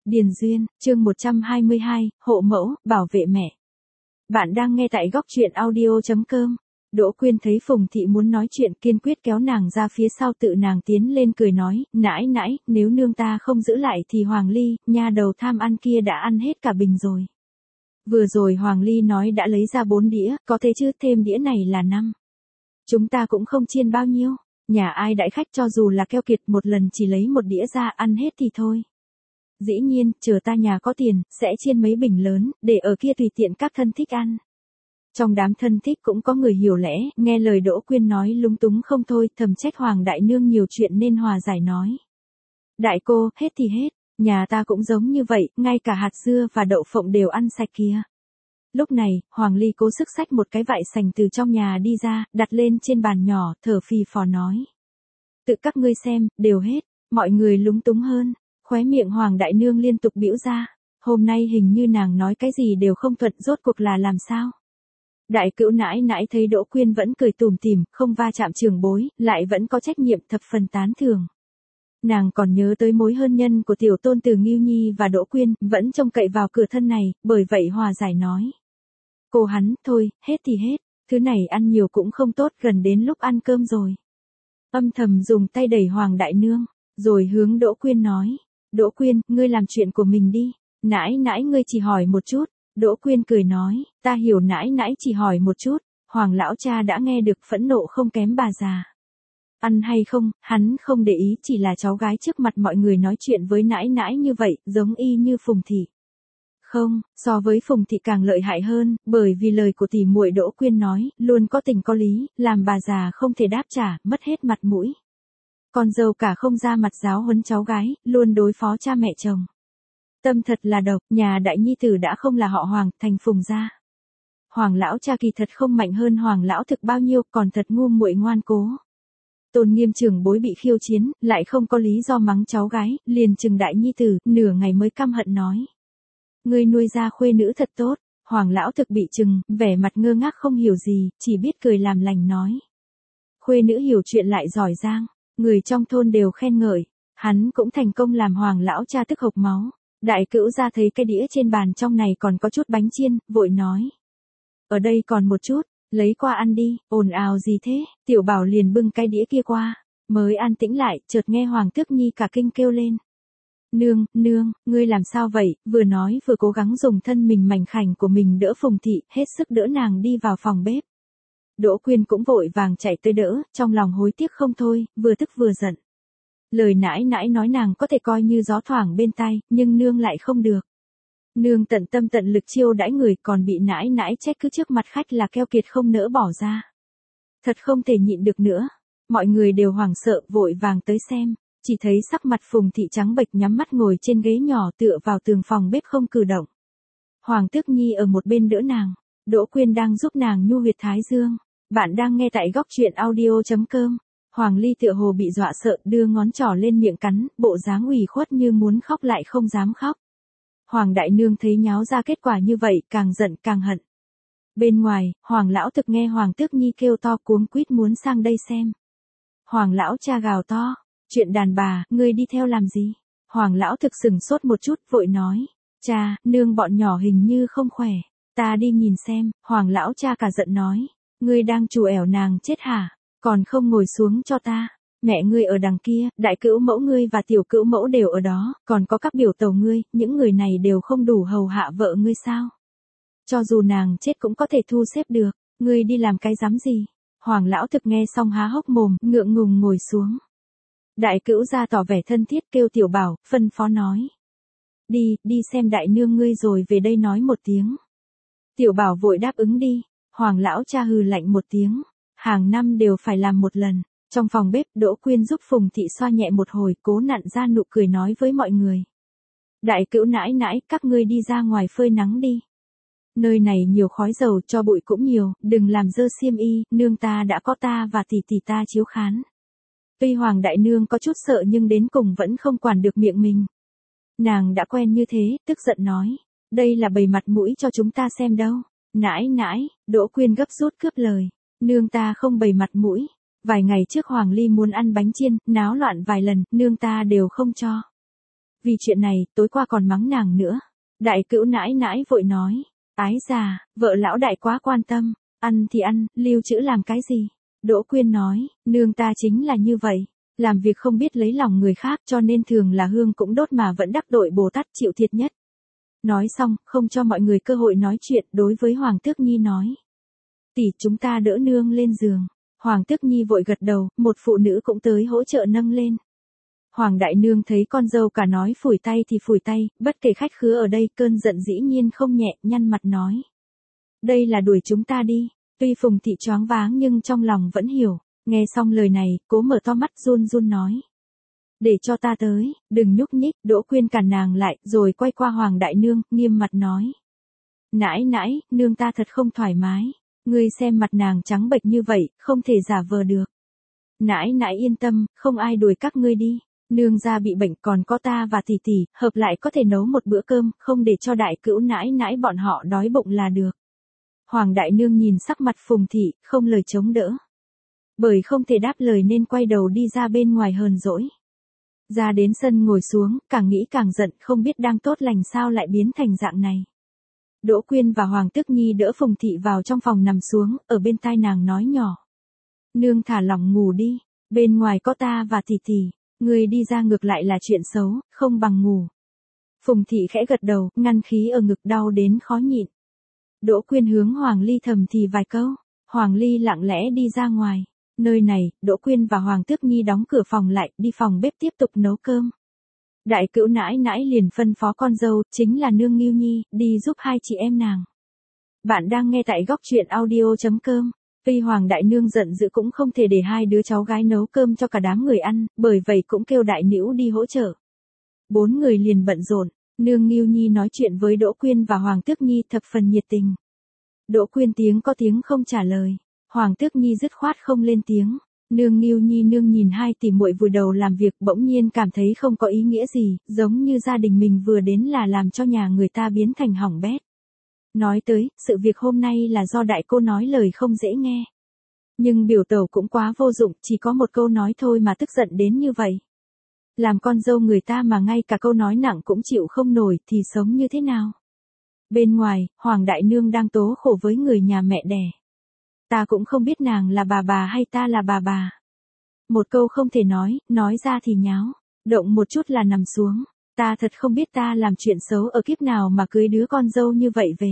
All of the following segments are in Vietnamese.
Điền Duyên, chương 122, hộ mẫu, bảo vệ mẹ. Bạn đang nghe tại góc truyện audio.com. Đỗ Quyên thấy Phùng Thị muốn nói chuyện kiên quyết kéo nàng ra phía sau tự nàng tiến lên cười nói, nãi nãi, nếu nương ta không giữ lại thì Hoàng Ly, nha đầu tham ăn kia đã ăn hết cả bình rồi. Vừa rồi Hoàng Ly nói đã lấy ra 4 đĩa, có thế chứ thêm đĩa này là 5. Chúng ta cũng không chiên bao nhiêu, nhà ai đãi khách cho dù là keo kiệt một lần chỉ lấy một đĩa ra ăn hết thì thôi. Dĩ nhiên, chờ ta nhà có tiền, sẽ chiên mấy bình lớn, để ở kia tùy tiện các thân thích ăn. Trong đám thân thích cũng có người hiểu lẽ, nghe lời Đỗ Quyên nói lúng túng không thôi, thầm trách Hoàng đại nương nhiều chuyện nên hòa giải nói. Đại cô, hết thì hết, nhà ta cũng giống như vậy, ngay cả hạt dưa và đậu phộng đều ăn sạch kia. Lúc này, Hoàng Ly cố sức xách một cái vại sành từ trong nhà đi ra, đặt lên trên bàn nhỏ, thở phì phò nói. Tự các ngươi xem, đều hết, mọi người lúng túng hơn. Khóe miệng Hoàng đại nương liên tục bĩu ra, hôm nay hình như nàng nói cái gì đều không thuận, rốt cuộc là làm sao. Đại cữu nãi nãi thấy Đỗ Quyên vẫn cười tủm tỉm, không va chạm trưởng bối, lại vẫn có trách nhiệm thập phần tán thưởng. Nàng còn nhớ tới mối hôn nhân của tiểu tôn từ Ngưu Nhi và Đỗ Quyên, vẫn trông cậy vào cửa thân này, bởi vậy hòa giải nói. Cô hắn, thôi, hết thì hết, thứ này ăn nhiều cũng không tốt, gần đến lúc ăn cơm rồi. Âm thầm dùng tay đẩy Hoàng đại nương, rồi hướng Đỗ Quyên nói. Đỗ Quyên, ngươi làm chuyện của mình đi, nãi nãi ngươi chỉ hỏi một chút. Đỗ Quyên cười nói, ta hiểu nãi nãi chỉ hỏi một chút. Hoàng lão cha đã nghe được phẫn nộ không kém bà già. Ăn hay không, hắn không để ý, chỉ là cháu gái trước mặt mọi người nói chuyện với nãi nãi như vậy, giống y như Phùng Thị. Không, so với Phùng Thị càng lợi hại hơn, bởi vì lời của tỷ muội Đỗ Quyên nói, luôn có tình có lý, làm bà già không thể đáp trả, mất hết mặt mũi. Con dâu cả không ra mặt giáo huấn cháu gái, luôn đối phó cha mẹ chồng. Tâm thật là độc, nhà đại nhi tử đã không là họ Hoàng, thành Phùng gia. Hoàng lão cha kỳ thật không mạnh hơn Hoàng lão thực bao nhiêu, còn thật ngu muội ngoan cố. Tôn Nghiêm trưởng bối bị khiêu chiến, lại không có lý do mắng cháu gái, liền chừng đại nhi tử, nửa ngày mới căm hận nói. Ngươi nuôi ra khuê nữ thật tốt. Hoàng lão thực bị chừng, vẻ mặt ngơ ngác không hiểu gì, chỉ biết cười làm lành nói. Khuê nữ hiểu chuyện lại giỏi giang. Người trong thôn đều khen ngợi, hắn cũng thành công làm Hoàng lão cha tức hộc máu. Đại cữu ra thấy cái đĩa trên bàn trong này còn có chút bánh chiên, vội nói. Ở đây còn một chút, lấy qua ăn đi, ồn ào gì thế, tiểu bảo liền bưng cái đĩa kia qua, mới an tĩnh lại, chợt nghe Hoàng Tước Nhi cả kinh kêu lên. Nương, nương, ngươi làm sao vậy, vừa nói vừa cố gắng dùng thân mình mảnh khảnh của mình đỡ Phùng Thị, hết sức đỡ nàng đi vào phòng bếp. Đỗ Quyên cũng vội vàng chạy tới đỡ, trong lòng hối tiếc không thôi, vừa tức vừa giận. Lời nãi nãi nói nàng có thể coi như gió thoảng bên tai, nhưng nương lại không được. Nương tận tâm tận lực chiêu đãi người, còn bị nãi nãi trách cứ trước mặt khách là keo kiệt không nỡ bỏ ra. Thật không thể nhịn được nữa. Mọi người đều hoảng sợ, vội vàng tới xem, chỉ thấy sắc mặt Phùng Thị trắng bệch nhắm mắt ngồi trên ghế nhỏ tựa vào tường phòng bếp không cử động. Hoàng Tước Nhi ở một bên đỡ nàng, Đỗ Quyên đang giúp nàng nhu huyệt thái dương. Bạn đang nghe tại góc truyện audio.com. Hoàng Ly tựa hồ bị dọa sợ, đưa ngón trỏ lên miệng cắn, bộ dáng ủy khuất như muốn khóc lại không dám khóc. Hoàng đại nương thấy nháo ra kết quả như vậy, càng giận càng hận. Bên ngoài, Hoàng lão thực nghe Hoàng Tước Nhi kêu to cuống quýt muốn sang đây xem. Hoàng lão cha gào to, chuyện đàn bà, ngươi đi theo làm gì? Hoàng lão thực sừng sốt một chút, vội nói, cha, nương bọn nhỏ hình như không khỏe, ta đi nhìn xem. Hoàng lão cha cả giận nói. Ngươi đang trù ẻo nàng chết hả? Còn không ngồi xuống cho ta. Mẹ ngươi ở đằng kia, đại cữu mẫu ngươi và tiểu cữu mẫu đều ở đó, còn có các biểu tàu ngươi, những người này đều không đủ hầu hạ vợ ngươi sao? Cho dù nàng chết cũng có thể thu xếp được, ngươi đi làm cái dám gì? Hoàng lão thực nghe xong há hốc mồm, ngượng ngùng ngồi xuống. Đại cữu ra tỏ vẻ thân thiết kêu tiểu bảo, phân phó nói. Đi xem đại nương ngươi rồi về đây nói một tiếng. Tiểu bảo vội đáp ứng đi. Hoàng lão cha hừ lạnh một tiếng, hàng năm đều phải làm một lần. Trong phòng bếp, Đỗ Quyên giúp Phùng Thị xoa nhẹ một hồi, cố nặn ra nụ cười nói với mọi người. Đại cữu nãi nãi, các ngươi đi ra ngoài phơi nắng đi. Nơi này nhiều khói dầu, cho bụi cũng nhiều, đừng làm dơ xiêm y, nương ta đã có ta và tỷ tỷ ta chiếu khán. Tuy Hoàng đại nương có chút sợ nhưng đến cùng vẫn không quản được miệng mình. Nàng đã quen như thế, tức giận nói, đây là bày mặt mũi cho chúng ta xem đâu. Nãi nãi, Đỗ Quyên gấp rút cướp lời, nương ta không bày mặt mũi. Vài ngày trước Hoàng Ly muốn ăn bánh chiên, náo loạn vài lần, nương ta đều không cho. Vì chuyện này, tối qua còn mắng nàng nữa. Đại cữu nãi nãi vội nói. Ái già, vợ lão đại quá quan tâm. Ăn thì ăn, lưu trữ làm cái gì? Đỗ Quyên nói, nương ta chính là như vậy. Làm việc không biết lấy lòng người khác cho nên thường là hương cũng đốt mà vẫn đắc tội Bồ Tát chịu thiệt nhất. Nói xong, không cho mọi người cơ hội nói chuyện, đối với Hoàng Tước Nhi nói. Tỷ, chúng ta đỡ nương lên giường. Hoàng Tước Nhi vội gật đầu, một phụ nữ cũng tới hỗ trợ nâng lên. Hoàng đại nương thấy con dâu cả nói phủi tay thì phủi tay, bất kể khách khứa ở đây, cơn giận dĩ nhiên không nhẹ, nhăn mặt nói. Đây là đuổi chúng ta đi. Tuy Phùng Thị choáng váng nhưng trong lòng vẫn hiểu. Nghe xong lời này, cố mở to mắt run run nói. Để cho ta tới, đừng nhúc nhích. Đỗ Quyên cản nàng lại, rồi quay qua Hoàng đại nương, nghiêm mặt nói. Nãi nãi, nương ta thật không thoải mái. Ngươi xem mặt nàng trắng bệch như vậy, không thể giả vờ được. Nãi nãi yên tâm, không ai đuổi các ngươi đi. Nương gia bị bệnh, còn có ta và tỷ tỷ, hợp lại có thể nấu một bữa cơm, không để cho đại cữu nãi nãi bọn họ đói bụng là được. Hoàng đại nương nhìn sắc mặt Phùng Thị, không lời chống đỡ. Bởi không thể đáp lời nên quay đầu đi ra bên ngoài hờn dỗi. Ra đến sân ngồi xuống, càng nghĩ càng giận, không biết đang tốt lành sao lại biến thành dạng này. Đỗ Quyên và Hoàng Tước Nhi đỡ Phùng Thị vào trong phòng nằm xuống, ở bên tai nàng nói nhỏ. Nương thả lỏng ngủ đi, bên ngoài có ta và tỷ tỷ, người đi ra ngược lại là chuyện xấu, không bằng ngủ. Phùng Thị khẽ gật đầu, ngăn khí ở ngực đau đến khó nhịn. Đỗ Quyên hướng Hoàng Ly thầm thì vài câu, Hoàng Ly lặng lẽ đi ra ngoài. Nơi này, Đỗ Quyên và Hoàng Tước Nhi đóng cửa phòng lại, đi phòng bếp tiếp tục nấu cơm. Đại cữu nãi nãi liền phân phó con dâu, chính là nương Ngưu Nhi, đi giúp hai chị em nàng. Bạn đang nghe tại góc truyện audio.com. Tuy Hoàng đại nương giận dữ cũng không thể để hai đứa cháu gái nấu cơm cho cả đám người ăn, bởi vậy cũng kêu đại nữu đi hỗ trợ. 4 người liền bận rộn, nương Ngưu Nhi nói chuyện với Đỗ Quyên và Hoàng Tước Nhi thập phần nhiệt tình. Đỗ Quyên tiếng có tiếng không trả lời, Hoàng Tước Nhi dứt khoát không lên tiếng. Nương Ngưu Nhi nương nhìn hai tỷ muội vùi đầu làm việc, bỗng nhiên cảm thấy không có ý nghĩa gì, giống như gia đình mình vừa đến là làm cho nhà người ta biến thành hỏng bét. Nói tới, sự việc hôm nay là do đại cô nói lời không dễ nghe. Nhưng biểu tẩu cũng quá vô dụng, chỉ có một câu nói thôi mà tức giận đến như vậy. Làm con dâu người ta mà ngay cả câu nói nặng cũng chịu không nổi thì sống như thế nào? Bên ngoài, Hoàng đại nương đang tố khổ với người nhà mẹ đẻ. Ta cũng không biết nàng là bà hay ta là bà. Một câu không thể nói ra thì nháo, động một chút là nằm xuống. Ta thật không biết ta làm chuyện xấu ở kiếp nào mà cưới đứa con dâu như vậy về.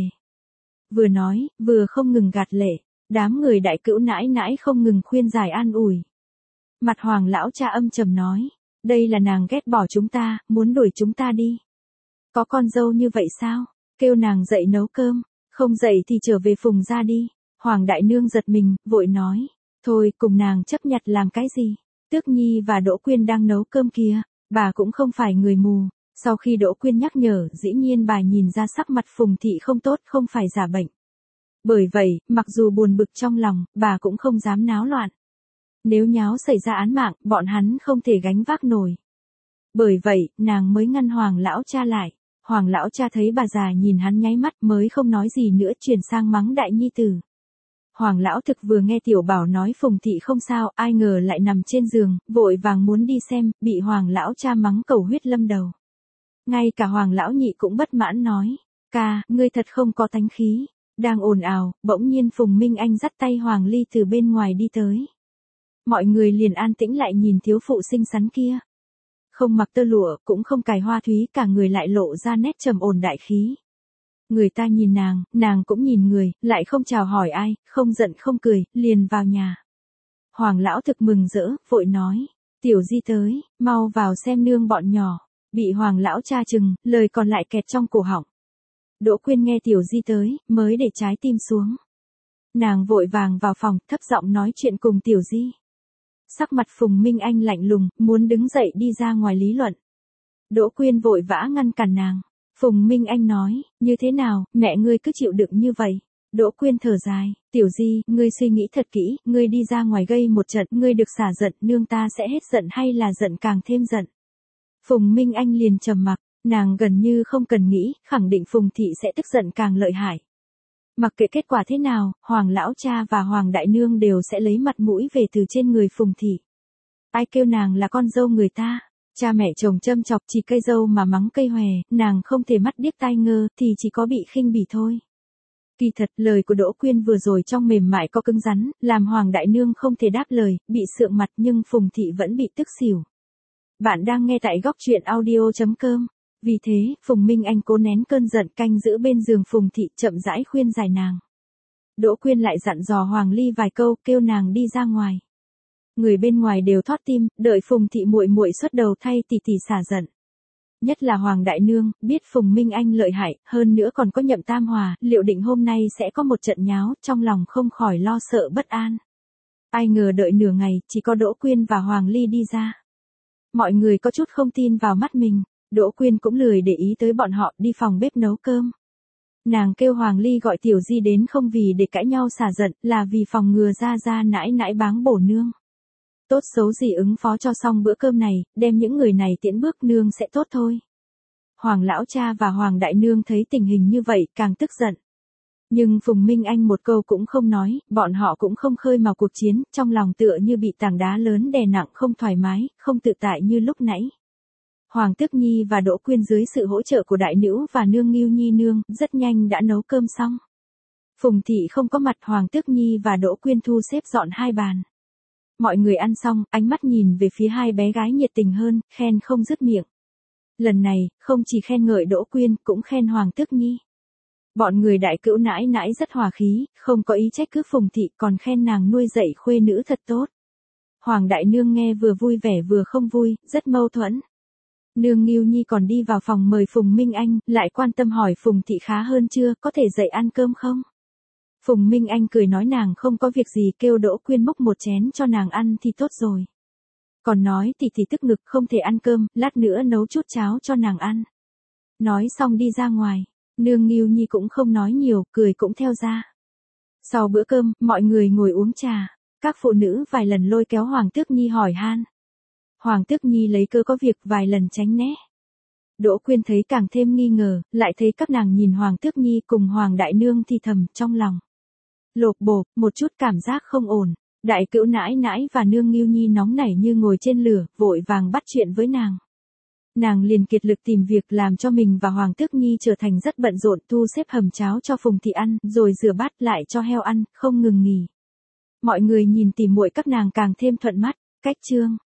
Vừa nói, vừa không ngừng gạt lệ, đám người đại cữu nãi nãi không ngừng khuyên giải an ủi. Mặt Hoàng lão cha âm trầm nói, đây là nàng ghét bỏ chúng ta, muốn đuổi chúng ta đi. Có con dâu như vậy sao? Kêu nàng dậy nấu cơm, không dậy thì trở về Phùng ra đi. Hoàng đại nương giật mình, vội nói, thôi cùng nàng chấp nhặt làm cái gì? Tước Nhi và Đỗ Quyên đang nấu cơm kìa, bà cũng không phải người mù. Sau khi Đỗ Quyên nhắc nhở, dĩ nhiên bà nhìn ra sắc mặt Phùng Thị không tốt, không phải giả bệnh. Bởi vậy, mặc dù buồn bực trong lòng, bà cũng không dám náo loạn. Nếu nháo xảy ra án mạng, bọn hắn không thể gánh vác nổi. Bởi vậy, nàng mới ngăn Hoàng lão cha lại. Hoàng lão cha thấy bà già nhìn hắn nháy mắt mới không nói gì nữa, chuyển sang mắng đại nhi tử. Hoàng lão thực vừa nghe tiểu bảo nói Phùng Thị không sao, ai ngờ lại nằm trên giường, vội vàng muốn đi xem, bị Hoàng lão cha mắng cầu huyết lâm đầu. Ngay cả Hoàng lão nhị cũng bất mãn nói, ca, ngươi thật không có tánh khí. Đang ồn ào, bỗng nhiên Phùng Minh Anh dắt tay Hoàng Ly từ bên ngoài đi tới. Mọi người liền an tĩnh lại nhìn thiếu phụ xinh xắn kia. Không mặc tơ lụa, cũng không cài hoa thúy, cả người lại lộ ra nét trầm ổn đại khí. Người ta nhìn nàng cũng nhìn người, lại không chào hỏi ai, không giận không cười, liền vào nhà. Hoàng lão thực mừng rỡ, vội nói, tiểu di tới, mau vào xem nương bọn nhỏ. Bị Hoàng lão cha chừng, lời còn lại kẹt trong cổ họng. Đỗ Quyên nghe tiểu di tới, mới để trái tim xuống. Nàng vội vàng vào phòng, thấp giọng nói chuyện cùng tiểu di. Sắc mặt Phùng Minh Anh lạnh lùng, muốn đứng dậy đi ra ngoài lý luận. Đỗ Quyên vội vã ngăn cản nàng. Phùng Minh Anh nói, như thế nào, mẹ ngươi cứ chịu đựng như vậy. Đỗ Quyên thở dài, tiểu di, ngươi suy nghĩ thật kỹ, ngươi đi ra ngoài gây một trận, ngươi được xả giận, nương ta sẽ hết giận hay là giận càng thêm giận. Phùng Minh Anh liền trầm mặc, nàng gần như không cần nghĩ, khẳng định Phùng Thị sẽ tức giận càng lợi hại. Mặc kệ kết quả thế nào, Hoàng lão cha và Hoàng đại nương đều sẽ lấy mặt mũi về từ trên người Phùng Thị. Ai kêu nàng là con dâu người ta, Cha mẹ chồng châm chọc chỉ cây dâu mà mắng cây hòe, nàng không thể mắt điếc tai ngơ thì chỉ có bị khinh bỉ thôi. Kỳ thật lời của Đỗ Quyên vừa rồi trong mềm mại có cứng rắn, làm Hoàng đại nương không thể đáp lời, bị sượng mặt nhưng Phùng thị vẫn bị tức xỉu. Bạn đang nghe tại góc truyện audio.com. Vì thế, Phùng Minh Anh cố nén cơn giận canh giữ bên giường Phùng thị chậm rãi khuyên giải nàng. Đỗ Quyên lại dặn dò Hoàng Ly vài câu kêu nàng đi ra ngoài. Người bên ngoài đều thót tim, đợi Phùng thị muội muội xuất đầu thay tỷ tỷ xả giận. Nhất là Hoàng đại nương, biết Phùng Minh Anh lợi hại, hơn nữa còn có Nhậm Tam Hòa, liệu định hôm nay sẽ có một trận nháo, trong lòng không khỏi lo sợ bất an. Ai ngờ đợi nửa ngày, chỉ có Đỗ Quyên và Hoàng Ly đi ra. Mọi người có chút không tin vào mắt mình, Đỗ Quyên cũng lười để ý tới bọn họ, đi phòng bếp nấu cơm. Nàng kêu Hoàng Ly gọi Tiểu Di đến không vì để cãi nhau xả giận, là vì phòng ngừa ra nãi nãi báng bổ nương. Tốt xấu gì ứng phó cho xong bữa cơm này, đem những người này tiễn bước nương sẽ tốt thôi. Hoàng lão cha và Hoàng đại nương thấy tình hình như vậy càng tức giận. Nhưng Phùng Minh Anh một câu cũng không nói, bọn họ cũng không khơi mào cuộc chiến, trong lòng tựa như bị tảng đá lớn đè nặng không thoải mái, không tự tại như lúc nãy. Hoàng Tước Nhi và Đỗ Quyên dưới sự hỗ trợ của đại nữ và nương Ngưu Nhi nương, rất nhanh đã nấu cơm xong. Phùng thị không có mặt, Hoàng Tước Nhi và Đỗ Quyên thu xếp dọn hai bàn. Mọi người ăn xong, ánh mắt nhìn về phía hai bé gái nhiệt tình hơn, khen không dứt miệng. Lần này, không chỉ khen ngợi Đỗ Quyên, cũng khen Hoàng Tước Nhi. Bọn người đại cữu nãi nãi rất hòa khí, không có ý trách cứ Phùng thị, còn khen nàng nuôi dạy khuê nữ thật tốt. Hoàng đại nương nghe vừa vui vẻ vừa không vui, rất mâu thuẫn. Nương Ngưu Nhi còn đi vào phòng mời Phùng Minh Anh, lại quan tâm hỏi Phùng thị khá hơn chưa, có thể dậy ăn cơm không? Phùng Minh Anh cười nói nàng không có việc gì, kêu Đỗ Quyên múc một chén cho nàng ăn thì tốt rồi. Còn nói tỷ tức ngực không thể ăn cơm, lát nữa nấu chút cháo cho nàng ăn. Nói xong đi ra ngoài, nương Ngưu Nhi cũng không nói nhiều, cười cũng theo ra. Sau bữa cơm, mọi người ngồi uống trà, các phụ nữ vài lần lôi kéo Hoàng Tước Nhi hỏi han. Hoàng Tước Nhi lấy cớ có việc vài lần tránh né. Đỗ Quyên thấy càng thêm nghi ngờ, lại thấy các nàng nhìn Hoàng Tước Nhi cùng Hoàng đại nương thì thầm trong lòng. Lộp bộp, một chút cảm giác không ổn. Đại cữu nãi nãi và nương Ngưu Nhi nóng nảy như ngồi trên lửa, vội vàng bắt chuyện với nàng. Nàng liền kiệt lực tìm việc làm cho mình và Hoàng Tước Nhi trở thành rất bận rộn, thu xếp hầm cháo cho Phùng thị ăn, rồi rửa bát lại cho heo ăn, không ngừng nghỉ. Mọi người nhìn tỉ muội các nàng càng thêm thuận mắt. Cách chương